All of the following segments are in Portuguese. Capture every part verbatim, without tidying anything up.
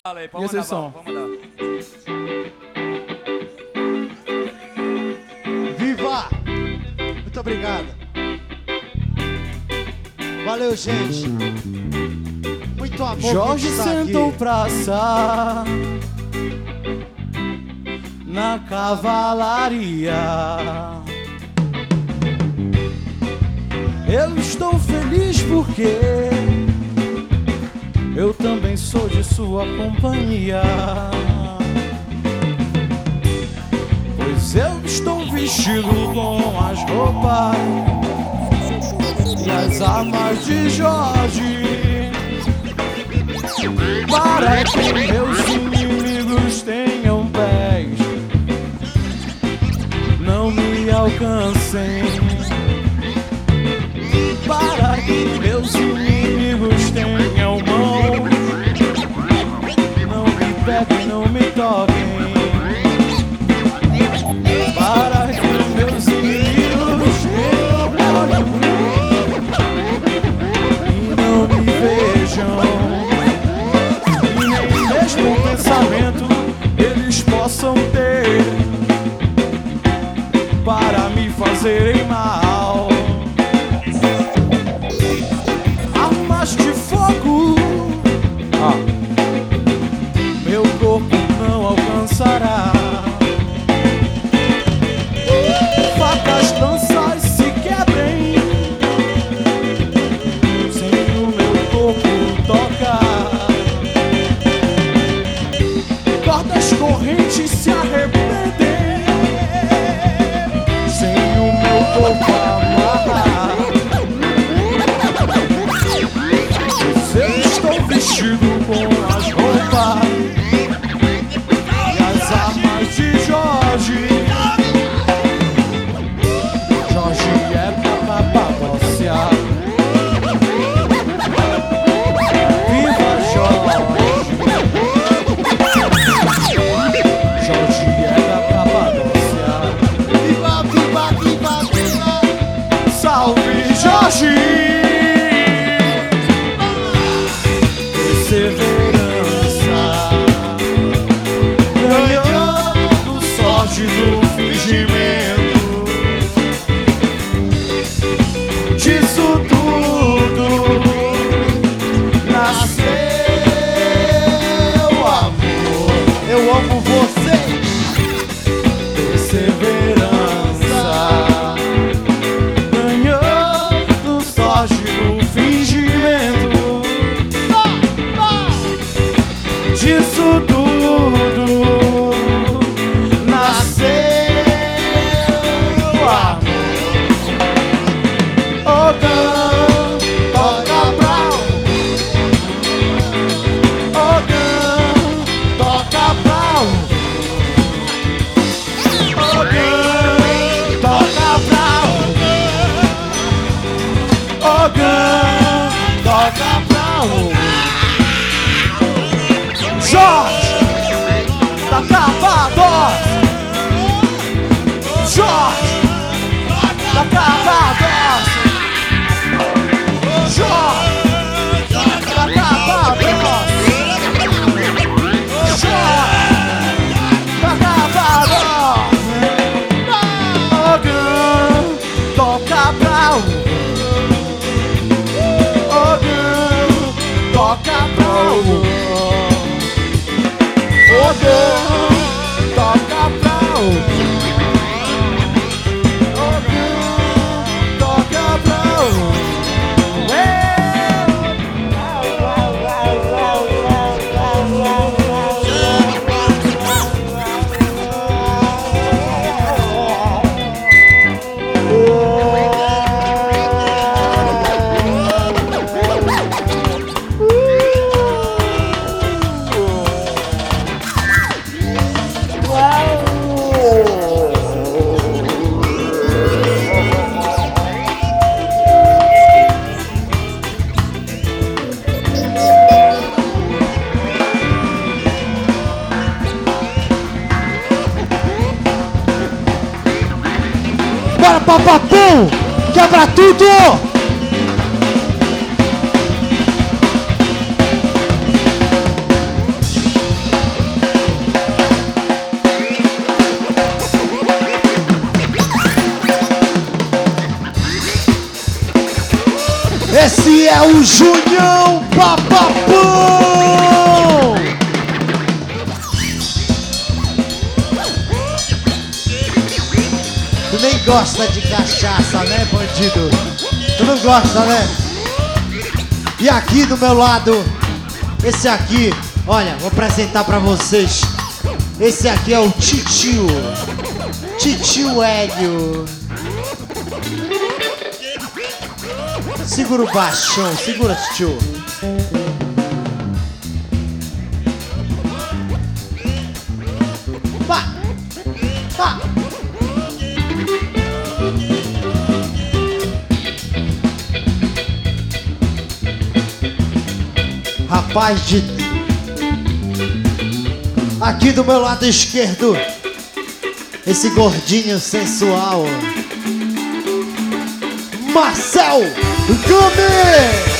Fala aí, pode E mandar esse som? bala, pode mandar. Viva! Muito obrigado. Valeu, gente. Muito amor. Jorge que está sentou aqui. pra assar na cavalaria. Eu estou feliz porque eu também sou de sua companhia. Pois eu estou vestido com as roupas e as armas de Jorge, para que meus inimigos tenham pés, não me alcancem. Para que meus inimigos tenham mão, não me peguem, não me toquem. Para que meus inimigos tenham olho e não me vejam, e nem mesmo um pensamento eles possam ter para me fazerem mal. Armas de fogo, ah, meu corpo não alcançará. Facas, lanças se quebrem sem o meu corpo tocar. Cordas correntes se arrepentem sem o meu corpo amarrar. Eu estou vestido com as roupas e as armas de Jorge. Jorge é pra papaciar. Viva Jorge! Jorge é pra papaciar. Viva, viva, viva, viva! Salve Jorge! Perseverança, ganhando sorte do fingimento. Disso tudo nasceu amor. Eu amo vocês. Perseverança, ganhando sorte do fingimento. Disso tudo nasceu amor. Ogã, toca pra Ogã, toca pra Ogã, toca pra Ogã, toca pra Jorge, da Cavadoce. Jorge, da Cavadoce. Jorge, da Cavadoce. Jorge, da Cavadoce. Ogã, toca pra Ogã, toca pra Ogã, toca pra Ogã, toca pra Bora, papapum! Quebra tudo! É o Junião Papapão! Tu nem gosta de cachaça, né, bandido? Tu não gosta, né? E aqui do meu lado, esse aqui, olha, vou apresentar pra vocês. Esse aqui é o Titio. Titio Hélio. Segura o baixão, segura, tio. Pá! Pá! Rapaz de... Aqui do meu lado esquerdo, esse gordinho sensual, Marcel Gomes!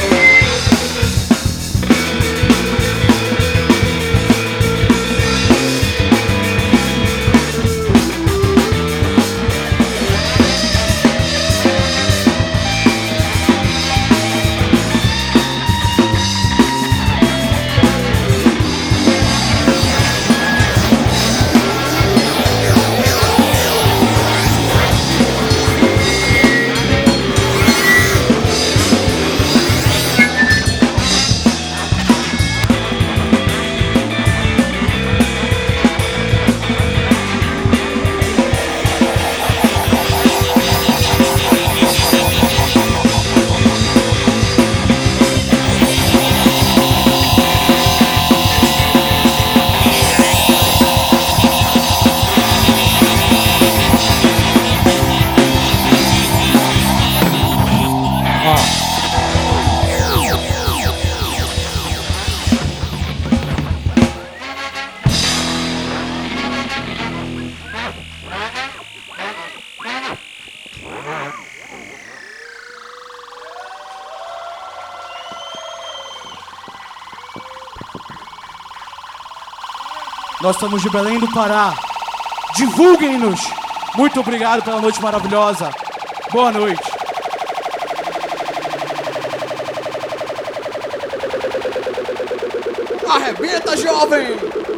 Nós estamos de Belém do Pará. Divulguem-nos. Muito obrigado pela noite maravilhosa. Boa noite. Arrebenta, jovem!